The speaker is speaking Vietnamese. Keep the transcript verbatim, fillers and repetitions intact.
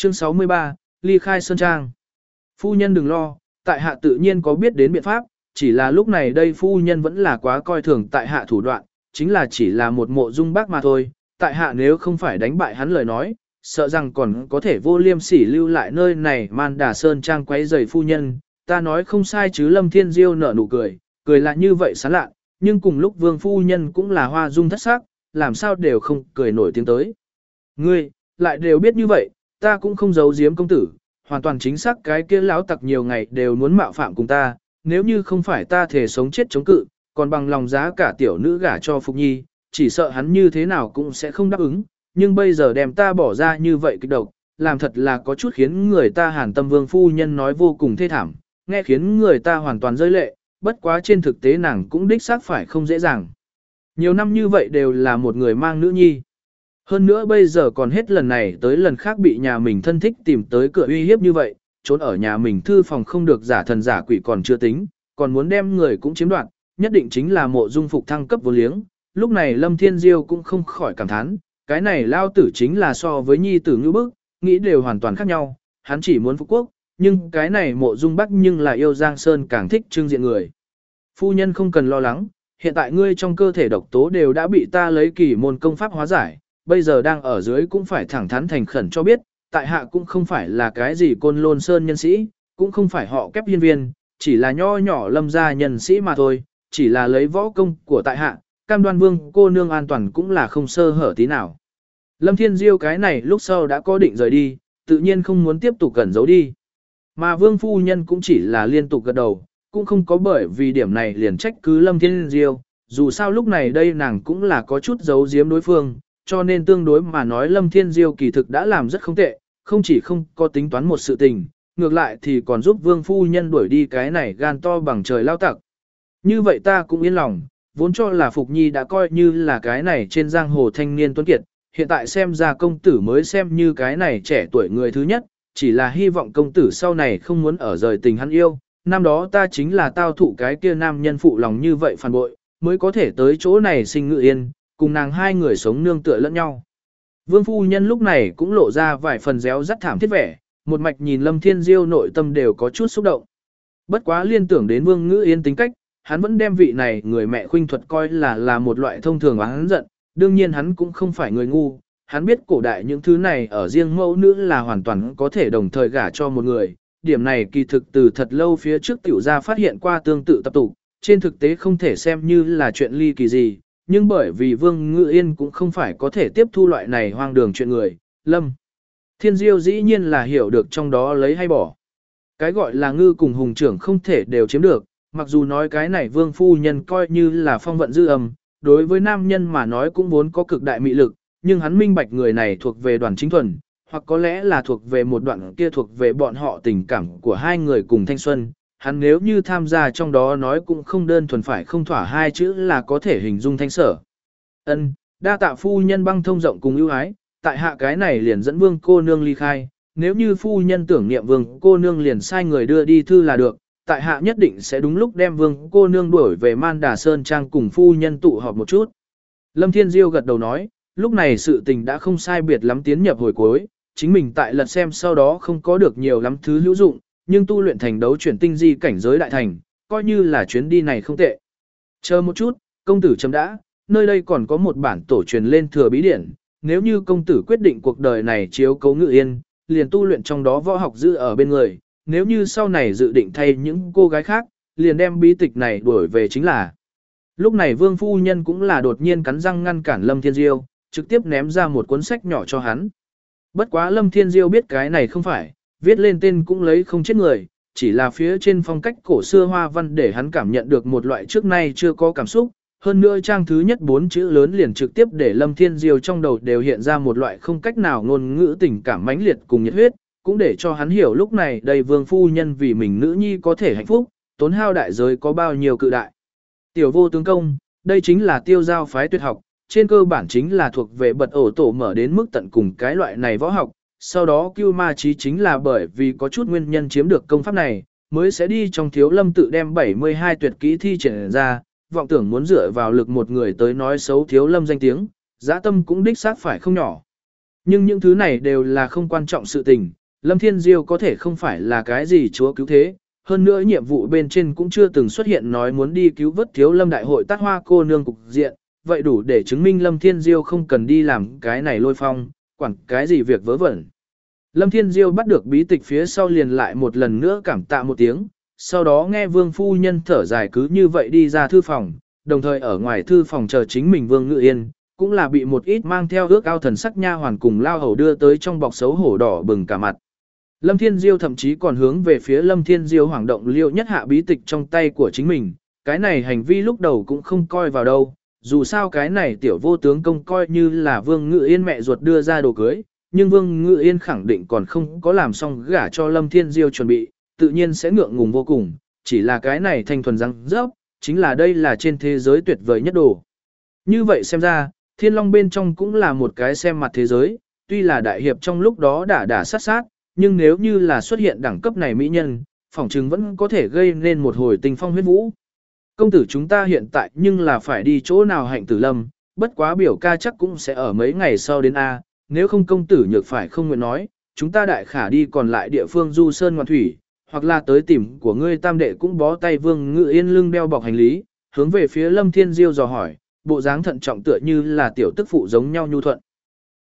Chương sáu mươi ba, ly khai sơn trang. Phu nhân đừng lo, tại hạ tự nhiên có biết đến biện pháp, chỉ là lúc này đây phu nhân vẫn là quá coi thường tại hạ thủ đoạn, chính là chỉ là một mộ dung bác mà thôi, tại hạ nếu không phải đánh bại hắn lời nói, sợ rằng còn có thể vô liêm sỉ lưu lại nơi này man đà sơn trang quấy rầy phu nhân, ta nói không sai chứ. Lâm Thiên Diêu nở nụ cười, cười là như vậy sán lạ, nhưng cùng lúc vương phu nhân cũng là hoa dung thất sắc, làm sao đều không cười nổi tiếng tới. Ngươi, lại đều biết như vậy, ta cũng không giấu giếm công tử, hoàn toàn chính xác cái kia lão tặc nhiều ngày đều muốn mạo phạm cùng ta, nếu như không phải ta thể sống chết chống cự, còn bằng lòng giá cả tiểu nữ gả cho Phục Nhi, chỉ sợ hắn như thế nào cũng sẽ không đáp ứng, nhưng bây giờ đem ta bỏ ra như vậy kích độc, làm thật là có chút khiến người ta hàn tâm. Vương phu nhân nói vô cùng thê thảm, nghe khiến người ta hoàn toàn rơi lệ, bất quá trên thực tế nàng cũng đích xác phải không dễ dàng. Nhiều năm như vậy đều là một người mang nữ nhi. Hơn nữa bây giờ còn hết lần này tới lần khác bị nhà mình thân thích tìm tới cửa uy hiếp như vậy, trốn ở nhà mình thư phòng không được giả thần giả quỷ còn chưa tính, còn muốn đem người cũng chiếm đoạt, nhất định chính là mộ dung phục thăng cấp vô liếng. Lúc này Lâm Thiên Diêu cũng không khỏi cảm thán, cái này lao tử chính là so với nhi tử ngữ bức, nghĩ đều hoàn toàn khác nhau, hắn chỉ muốn phục quốc, nhưng cái này mộ dung bắc nhưng là yêu Giang Sơn càng thích trưng diện người. Phu nhân không cần lo lắng, hiện tại ngươi trong cơ thể độc tố đều đã bị ta lấy kỳ môn công pháp hóa giải, bây giờ đang ở dưới cũng phải thẳng thắn thành khẩn cho biết, tại hạ cũng không phải là cái gì côn lôn sơn nhân sĩ, cũng không phải họ kép hiên viên, chỉ là nho nhỏ lâm gia nhân sĩ mà thôi, chỉ là lấy võ công của tại hạ, cam đoan vương cô nương an toàn cũng là không sơ hở tí nào. Lâm Thiên Diêu cái này lúc sau đã có định rời đi, tự nhiên không muốn tiếp tục cẩn giấu đi. Mà vương phu nhân cũng chỉ là liên tục gật đầu, cũng không có bởi vì điểm này liền trách cứ Lâm Thiên Diêu, dù sao lúc này đây nàng cũng là có chút giấu giếm đối phương, cho nên tương đối mà nói Lâm Thiên Diêu kỳ thực đã làm rất không tệ, không chỉ không có tính toán một sự tình, ngược lại thì còn giúp vương phu nhân đuổi đi cái này gan to bằng trời lao tặc. Như vậy ta cũng yên lòng, vốn cho là Phục Nhi đã coi như là cái này trên giang hồ thanh niên tuấn kiệt, hiện tại xem ra công tử mới xem như cái này trẻ tuổi người thứ nhất, chỉ là hy vọng công tử sau này không muốn ở rời tình hắn yêu, năm đó ta chính là tao thụ cái kia nam nhân phụ lòng như vậy phản bội, mới có thể tới chỗ này sinh ngự yên, cùng nàng hai người sống nương tựa lẫn nhau. Vương phu nhân lúc này cũng lộ ra vài phần réo rắt thảm thiết vẻ, một mạch nhìn Lâm Thiên Diêu nội tâm đều có chút xúc động. Bất quá liên tưởng đến Vương Ngữ Yên tính cách, hắn vẫn đem vị này người mẹ khuynh thuật coi là là một loại thông thường và hắn giận, đương nhiên hắn cũng không phải người ngu, hắn biết cổ đại những thứ này ở riêng mẫu nữ là hoàn toàn có thể đồng thời gả cho một người, điểm này kỳ thực từ thật lâu phía trước tiểu gia phát hiện qua tương tự tập tục, trên thực tế không thể xem như là chuyện ly kỳ gì, nhưng bởi vì Vương Ngự Yên cũng không phải có thể tiếp thu loại này hoang đường chuyện người, Lâm Thiên Diêu dĩ nhiên là hiểu được trong đó lấy hay bỏ. Cái gọi là ngư cùng hùng trưởng không thể đều chiếm được, mặc dù nói cái này Vương phu nhân coi như là phong vận dư âm, đối với nam nhân mà nói cũng vốn có cực đại mị lực, nhưng hắn minh bạch người này thuộc về đoàn chính thuần, hoặc có lẽ là thuộc về một đoạn kia thuộc về bọn họ tình cảm của hai người cùng thanh xuân. Hắn nếu như tham gia trong đó nói cũng không đơn thuần phải không thỏa hai chữ là có thể hình dung thanh sở. Ân, đa tạ phu nhân băng thông rộng cùng ưu ái, tại hạ cái này liền dẫn Vương cô nương ly khai, nếu như phu nhân tưởng niệm Vương cô nương liền sai người đưa đi thư là được, tại hạ nhất định sẽ đúng lúc đem Vương cô nương đuổi về Man Đà Sơn Trang cùng phu nhân tụ họp một chút. Lâm Thiên Diêu gật đầu nói, lúc này sự tình đã không sai biệt lắm tiến nhập hồi cuối, chính mình tại lật xem sau đó không có được nhiều lắm thứ hữu dụng, nhưng tu luyện thành đấu chuyển tinh di cảnh giới đại thành, coi như là chuyến đi này không tệ. Chờ một chút, công tử chấm đã, nơi đây còn có một bản tổ truyền lên thừa bí điển, nếu như công tử quyết định cuộc đời này chiếu cấu Ngự Yên, liền tu luyện trong đó võ học giữ ở bên người, nếu như sau này dự định thay những cô gái khác, liền đem bí tịch này đuổi về chính là. Lúc này Vương phu nhân cũng là đột nhiên cắn răng ngăn cản Lâm Thiên Diêu, trực tiếp ném ra một cuốn sách nhỏ cho hắn. Bất quá Lâm Thiên Diêu biết cái này không phải, viết lên tên cũng lấy không chết người, chỉ là phía trên phong cách cổ xưa hoa văn để hắn cảm nhận được một loại trước nay chưa có cảm xúc, hơn nữa trang thứ nhất bốn chữ lớn liền trực tiếp để Lâm Thiên Diêu trong đầu đều hiện ra một loại không cách nào ngôn ngữ tình cảm mãnh liệt cùng nhiệt huyết, cũng để cho hắn hiểu lúc này đây Vương phu nhân vì mình nữ nhi có thể hạnh phúc, tốn hao đại giới có bao nhiêu cự đại. Tiểu vô tướng công, đây chính là tiêu giao phái tuyệt học, trên cơ bản chính là thuộc về bật ổ tổ mở đến mức tận cùng cái loại này võ học, sau đó Cưu Ma Chí chính là bởi vì có chút nguyên nhân chiếm được công pháp này, mới sẽ đi trong Thiếu Lâm tự đem bảy mươi hai tuyệt kỹ thi triển ra, vọng tưởng muốn dựa vào lực một người tới nói xấu Thiếu Lâm danh tiếng, dã tâm cũng đích xác phải không nhỏ. Nhưng những thứ này đều là không quan trọng sự tình, Lâm Thiên Diêu có thể không phải là cái gì chúa cứu thế, hơn nữa nhiệm vụ bên trên cũng chưa từng xuất hiện nói muốn đi cứu vớt thiếu Lâm đại hội tát hoa cô nương cục diện, vậy đủ để chứng minh Lâm Thiên Diêu không cần đi làm cái này lôi phong, quản cái gì việc vớ vẩn. Lâm Thiên Diêu bắt được bí tịch phía sau liền lại một lần nữa cảm tạ một tiếng, sau đó nghe Vương phu nhân thở dài cứ như vậy đi ra thư phòng, đồng thời ở ngoài thư phòng chờ chính mình Vương Ngự Yên, cũng là bị một ít mang theo ước ao thần sắc nha hoàn cùng lao hầu đưa tới trong bọc xấu hổ đỏ bừng cả mặt. Lâm Thiên Diêu thậm chí còn hướng về phía Lâm Thiên Diêu hoảng động liêu nhất hạ bí tịch trong tay của chính mình, cái này hành vi lúc đầu cũng không coi vào đâu, dù sao cái này tiểu vô tướng công coi như là Vương Ngự Yên mẹ ruột đưa ra đồ cưới, nhưng Vương Ngự Yên khẳng định còn không có làm xong gả cho Lâm Thiên Diêu chuẩn bị, tự nhiên sẽ ngượng ngùng vô cùng, chỉ là cái này thanh thuần răng rớp, chính là đây là trên thế giới tuyệt vời nhất đồ. Như vậy xem ra, Thiên Long bên trong cũng là một cái xem mặt thế giới, tuy là đại hiệp trong lúc đó đã đả sát sát, nhưng nếu như là xuất hiện đẳng cấp này mỹ nhân, phỏng chừng vẫn có thể gây nên một hồi tình phong huyết vũ. Công tử chúng ta hiện tại nhưng là phải đi chỗ nào Hạnh Tử Lâm, bất quá biểu ca chắc cũng sẽ ở mấy ngày sau đến A, nếu không công tử nhược phải không nguyện nói, chúng ta đại khả đi còn lại địa phương du sơn ngoạn thủy, hoặc là tới tìm của ngươi tam đệ cũng bó tay Vương Ngự Yên lưng đeo bọc hành lý, hướng về phía Lâm Thiên Diêu dò hỏi, bộ dáng thận trọng tựa như là tiểu tức phụ giống nhau nhu thuận.